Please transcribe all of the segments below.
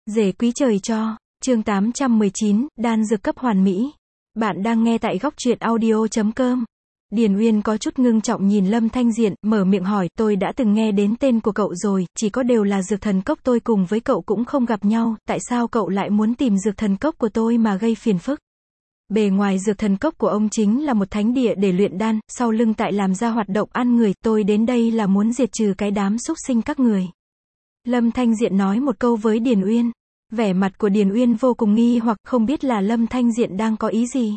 Rể quý trời cho, chương 819, đan dược cấp hoàn mỹ. Bạn đang nghe tại góc truyện audio.com. Điền Uyên có chút ngưng trọng nhìn Lâm Thanh Diện, mở miệng hỏi, tôi đã từng nghe đến tên của cậu rồi, chỉ có điều là dược thần cốc tôi cùng với cậu cũng không gặp nhau, tại sao cậu lại muốn tìm dược thần cốc của tôi mà gây phiền phức? Bề ngoài dược thần cốc của ông chính là một thánh địa để luyện đan, sau lưng tại làm ra hoạt động ăn người, tôi đến đây là muốn diệt trừ cái đám súc sinh các người. Lâm Thanh Diện nói một câu với Điền Uyên. Vẻ mặt của Điền Uyên vô cùng nghi hoặc không biết là Lâm Thanh Diện đang có ý gì.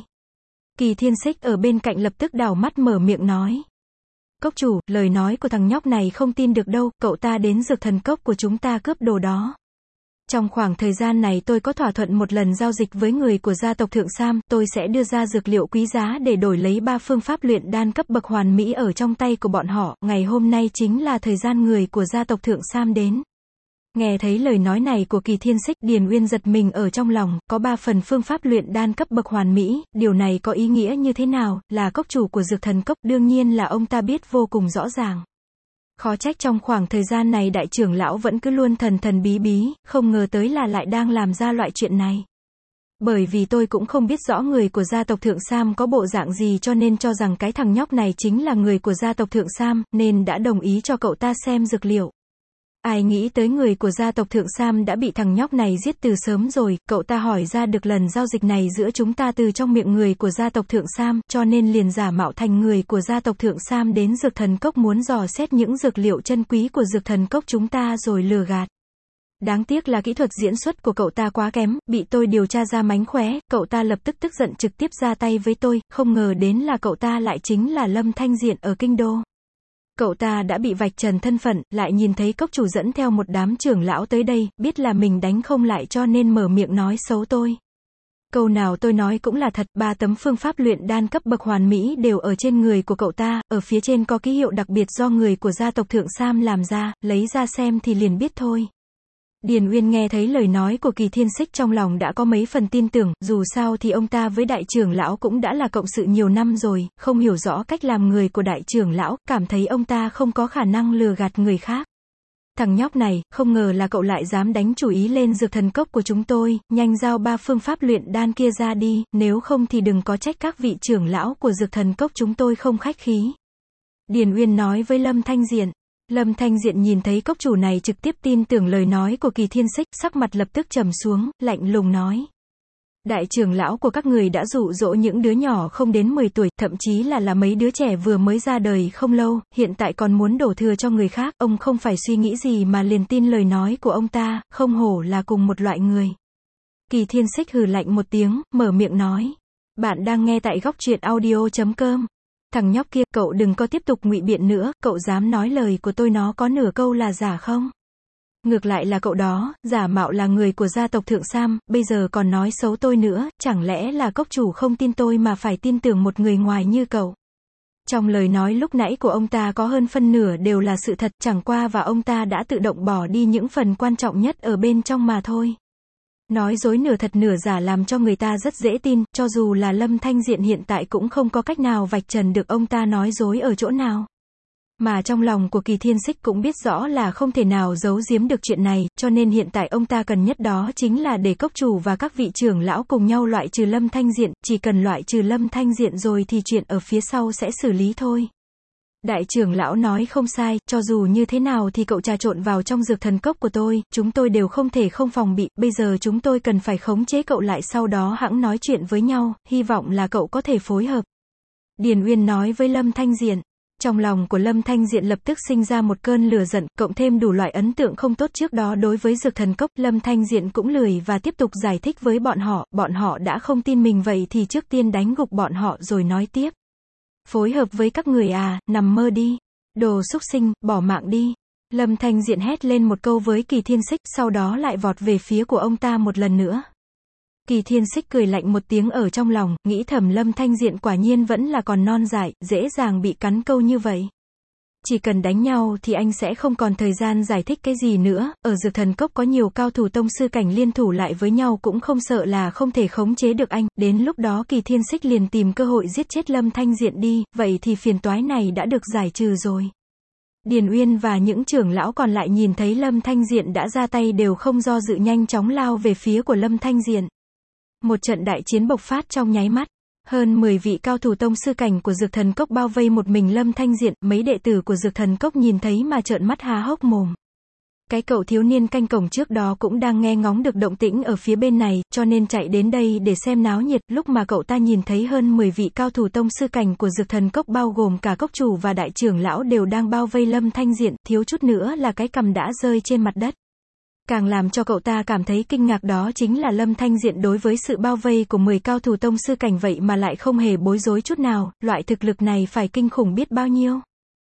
Kỳ Thiên Xích ở bên cạnh lập tức đảo mắt mở miệng nói. Cốc chủ, lời nói của thằng nhóc này không tin được đâu, cậu ta đến dược thần cốc của chúng ta cướp đồ đó. Trong khoảng thời gian này tôi có thỏa thuận một lần giao dịch với người của gia tộc Thượng Sam, tôi sẽ đưa ra dược liệu quý giá để đổi lấy 3 phương pháp luyện đan cấp bậc hoàn mỹ ở trong tay của bọn họ, ngày hôm nay chính là thời gian người của gia tộc Thượng Sam đến. Nghe thấy lời nói này của Kỳ Thiên Xích, Điền Uyên giật mình ở trong lòng, có 3 phần phương pháp luyện đan cấp bậc hoàn mỹ, điều này có ý nghĩa như thế nào, là cốc chủ của dược thần cốc, đương nhiên là ông ta biết vô cùng rõ ràng. Khó trách trong khoảng thời gian này đại trưởng lão vẫn cứ luôn thần thần bí bí, không ngờ tới là lại đang làm ra loại chuyện này. Bởi vì tôi cũng không biết rõ người của gia tộc Thượng Sam có bộ dạng gì cho nên cho rằng cái thằng nhóc này chính là người của gia tộc Thượng Sam, nên đã đồng ý cho cậu ta xem dược liệu. Ai nghĩ tới người của gia tộc Thượng Sam đã bị thằng nhóc này giết từ sớm rồi, cậu ta hỏi ra được lần giao dịch này giữa chúng ta từ trong miệng người của gia tộc Thượng Sam, cho nên liền giả mạo thành người của gia tộc Thượng Sam đến dược thần cốc muốn dò xét những dược liệu chân quý của dược thần cốc chúng ta rồi lừa gạt. Đáng tiếc là kỹ thuật diễn xuất của cậu ta quá kém, bị tôi điều tra ra mánh khóe, cậu ta lập tức tức giận trực tiếp ra tay với tôi, không ngờ đến là cậu ta lại chính là Lâm Thanh Diện ở kinh đô. Cậu ta đã bị vạch trần thân phận, lại nhìn thấy cốc chủ dẫn theo một đám trưởng lão tới đây, biết là mình đánh không lại cho nên mở miệng nói xấu tôi. Câu nào tôi nói cũng là thật, 3 tấm phương pháp luyện đan cấp bậc hoàn mỹ đều ở trên người của cậu ta, ở phía trên có ký hiệu đặc biệt do người của gia tộc Thượng Sam làm ra, lấy ra xem thì liền biết thôi. Điền Uyên nghe thấy lời nói của Kỳ Thiên Xích trong lòng đã có mấy phần tin tưởng, dù sao thì ông ta với đại trưởng lão cũng đã là cộng sự nhiều năm rồi, không hiểu rõ cách làm người của đại trưởng lão, cảm thấy ông ta không có khả năng lừa gạt người khác. Thằng nhóc này, không ngờ là cậu lại dám đánh chủ ý lên dược thần cốc của chúng tôi, nhanh giao 3 phương pháp luyện đan kia ra đi, nếu không thì đừng có trách các vị trưởng lão của dược thần cốc chúng tôi không khách khí. Điền Uyên nói với Lâm Thanh Diện. Lâm Thanh Diện nhìn thấy cốc chủ này trực tiếp tin tưởng lời nói của Kỳ Thiên Xích, sắc mặt lập tức trầm xuống, lạnh lùng nói. Đại trưởng lão của các người đã dụ dỗ những đứa nhỏ không đến 10 tuổi, thậm chí là mấy đứa trẻ vừa mới ra đời không lâu, hiện tại còn muốn đổ thừa cho người khác, ông không phải suy nghĩ gì mà liền tin lời nói của ông ta, không hổ là cùng một loại người. Kỳ Thiên Xích hừ lạnh một tiếng, mở miệng nói. Bạn đang nghe tại góc truyện audio.com. Thằng nhóc kia, cậu đừng có tiếp tục ngụy biện nữa, cậu dám nói lời của tôi nó có nửa câu là giả không? Ngược lại là cậu đó, giả mạo là người của gia tộc Thượng Sam, bây giờ còn nói xấu tôi nữa, chẳng lẽ là cốc chủ không tin tôi mà phải tin tưởng một người ngoài như cậu? Trong lời nói lúc nãy của ông ta có hơn phân nửa đều là sự thật, chẳng qua và ông ta đã tự động bỏ đi những phần quan trọng nhất ở bên trong mà thôi. Nói dối nửa thật nửa giả làm cho người ta rất dễ tin, cho dù là Lâm Thanh Diện hiện tại cũng không có cách nào vạch trần được ông ta nói dối ở chỗ nào. Mà trong lòng của Kỳ Thiên Xích cũng biết rõ là không thể nào giấu giếm được chuyện này, cho nên hiện tại ông ta cần nhất đó chính là để cốc chủ và các vị trưởng lão cùng nhau loại trừ Lâm Thanh Diện, chỉ cần loại trừ Lâm Thanh Diện rồi thì chuyện ở phía sau sẽ xử lý thôi. Đại trưởng lão nói không sai, cho dù như thế nào thì cậu trà trộn vào trong dược thần cốc của tôi, chúng tôi đều không thể không phòng bị, bây giờ chúng tôi cần phải khống chế cậu lại sau đó hẵng nói chuyện với nhau, hy vọng là cậu có thể phối hợp. Điền Uyên nói với Lâm Thanh Diện. Trong lòng của Lâm Thanh Diện lập tức sinh ra một cơn lửa giận, cộng thêm đủ loại ấn tượng không tốt trước đó đối với dược thần cốc, Lâm Thanh Diện cũng lười và tiếp tục giải thích với bọn họ đã không tin mình vậy thì trước tiên đánh gục bọn họ rồi nói tiếp. Phối hợp với các người à, nằm mơ đi. Đồ súc sinh, bỏ mạng đi. Lâm Thanh Diện hét lên một câu với Kỳ Thiên Xích, sau đó lại vọt về phía của ông ta một lần nữa. Kỳ Thiên Xích cười lạnh một tiếng ở trong lòng, nghĩ thầm Lâm Thanh Diện quả nhiên vẫn là còn non dại, dễ dàng bị cắn câu như vậy. Chỉ cần đánh nhau thì anh sẽ không còn thời gian giải thích cái gì nữa, ở dược thần cốc có nhiều cao thủ tông sư cảnh liên thủ lại với nhau cũng không sợ là không thể khống chế được anh, đến lúc đó Kỳ Thiên Xích liền tìm cơ hội giết chết Lâm Thanh Diện đi, vậy thì phiền toái này đã được giải trừ rồi. Điền Uyên và những trưởng lão còn lại nhìn thấy Lâm Thanh Diện đã ra tay đều không do dự nhanh chóng lao về phía của Lâm Thanh Diện. Một trận đại chiến bộc phát trong nháy mắt. Hơn 10 vị cao thủ tông sư cảnh của Dược Thần Cốc bao vây một mình Lâm Thanh Diện, mấy đệ tử của Dược Thần Cốc nhìn thấy mà trợn mắt há hốc mồm. Cái cậu thiếu niên canh cổng trước đó cũng đang nghe ngóng được động tĩnh ở phía bên này, cho nên chạy đến đây để xem náo nhiệt, lúc mà cậu ta nhìn thấy hơn 10 vị cao thủ tông sư cảnh của Dược Thần Cốc bao gồm cả cốc chủ và đại trưởng lão đều đang bao vây Lâm Thanh Diện, thiếu chút nữa là cái cằm đã rơi trên mặt đất. Càng làm cho cậu ta cảm thấy kinh ngạc đó chính là Lâm Thanh Diện đối với sự bao vây của 10 cao thủ tông sư cảnh vậy mà lại không hề bối rối chút nào, loại thực lực này phải kinh khủng biết bao nhiêu.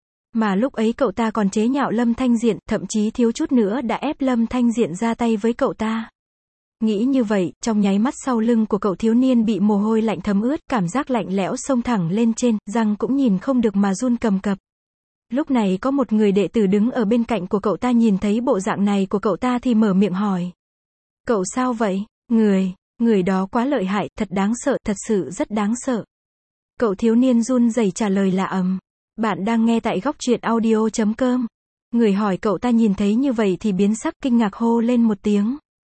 Mà lúc ấy cậu ta còn chế nhạo Lâm Thanh Diện, thậm chí thiếu chút nữa đã ép Lâm Thanh Diện ra tay với cậu ta. Nghĩ như vậy, trong nháy mắt sau lưng của cậu thiếu niên bị mồ hôi lạnh thấm ướt, cảm giác lạnh lẽo xông thẳng lên trên, răng cũng nhìn không được mà run cầm cập. Lúc này có một người đệ tử đứng ở bên cạnh của cậu ta nhìn thấy bộ dạng này của cậu ta thì mở miệng hỏi. Cậu sao vậy? Người đó quá lợi hại, thật đáng sợ, thật sự rất đáng sợ. Cậu thiếu niên run rẩy trả lời là Bạn đang nghe tại góc truyện audio.com. Người hỏi cậu ta nhìn thấy như vậy thì biến sắc kinh ngạc hô lên một tiếng.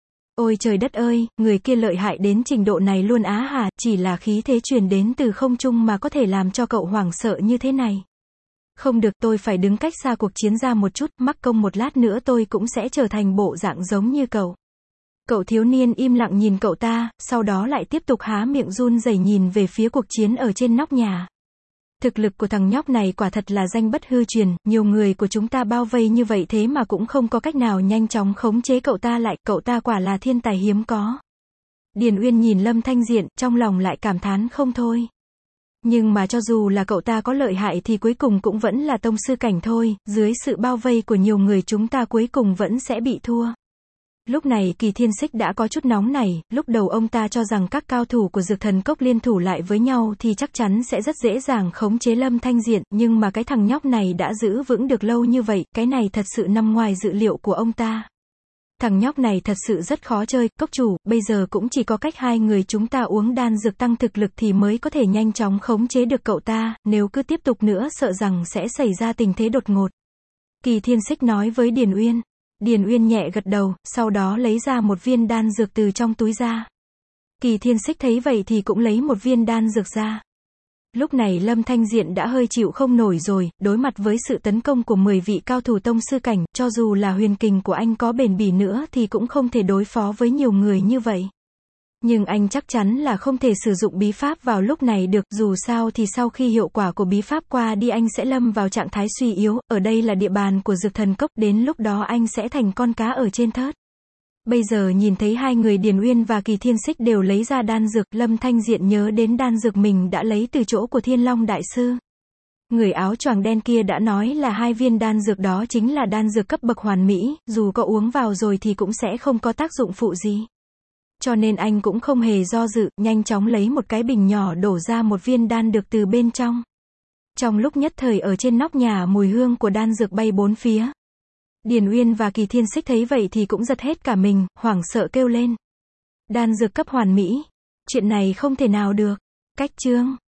Ôi trời đất ơi, người kia lợi hại đến trình độ này luôn á hả, chỉ là khí thế truyền đến từ không trung mà có thể làm cho cậu hoảng sợ như thế này. Không được, tôi phải đứng cách xa cuộc chiến ra một chút, mắc công một lát nữa tôi cũng sẽ trở thành bộ dạng giống như cậu. Cậu thiếu niên im lặng nhìn cậu ta, sau đó lại tiếp tục há miệng run rẩy nhìn về phía cuộc chiến ở trên nóc nhà. Thực lực của thằng nhóc này quả thật là danh bất hư truyền, nhiều người của chúng ta bao vây như vậy thế mà cũng không có cách nào nhanh chóng khống chế cậu ta lại, cậu ta quả là thiên tài hiếm có. Điền Uyên nhìn Lâm Thanh Diện, trong lòng lại cảm thán không thôi. Nhưng mà cho dù là cậu ta có lợi hại thì cuối cùng cũng vẫn là tông sư cảnh thôi, dưới sự bao vây của nhiều người chúng ta cuối cùng vẫn sẽ bị thua. Lúc này Kỳ Thiên Xích đã có chút nóng nảy, lúc đầu ông ta cho rằng các cao thủ của Dược Thần Cốc liên thủ lại với nhau thì chắc chắn sẽ rất dễ dàng khống chế Lâm Thanh Diện, nhưng mà cái thằng nhóc này đã giữ vững được lâu như vậy, cái này thật sự nằm ngoài dự liệu của ông ta. Thằng nhóc này thật sự rất khó chơi, cốc chủ, bây giờ cũng chỉ có cách hai người chúng ta uống đan dược tăng thực lực thì mới có thể nhanh chóng khống chế được cậu ta, nếu cứ tiếp tục nữa sợ rằng sẽ xảy ra tình thế đột ngột. Kỳ Thiên Xích nói với Điền Uyên. Điền Uyên nhẹ gật đầu, sau đó lấy ra một viên đan dược từ trong túi ra. Kỳ Thiên Xích thấy vậy thì cũng lấy một viên đan dược ra. Lúc này Lâm Thanh Diện đã hơi chịu không nổi rồi, đối mặt với sự tấn công của 10 vị cao thủ tông sư cảnh, cho dù là huyền kình của anh có bền bỉ nữa thì cũng không thể đối phó với nhiều người như vậy. Nhưng anh chắc chắn là không thể sử dụng bí pháp vào lúc này được, dù sao thì sau khi hiệu quả của bí pháp qua đi anh sẽ lâm vào trạng thái suy yếu, ở đây là địa bàn của Dược Thần Cốc, đến lúc đó anh sẽ thành con cá ở trên thớt. Bây giờ nhìn thấy hai người Điền Uyên và Kỳ Thiên Xích đều lấy ra đan dược, Lâm Thanh Diện nhớ đến đan dược mình đã lấy từ chỗ của Thiên Long Đại Sư. Người áo choàng đen kia đã nói là hai viên đan dược đó chính là đan dược cấp bậc hoàn mỹ, dù có uống vào rồi thì cũng sẽ không có tác dụng phụ gì. Cho nên anh cũng không hề do dự, nhanh chóng lấy một cái bình nhỏ đổ ra một viên đan dược từ bên trong. Trong lúc nhất thời ở trên nóc nhà mùi hương của đan dược bay bốn phía. Điền Uyên và Kỳ Thiên Xích thấy vậy thì cũng giật hết cả mình, hoảng sợ kêu lên. Đan dược cấp hoàn mỹ. Chuyện này không thể nào được. Cách chương.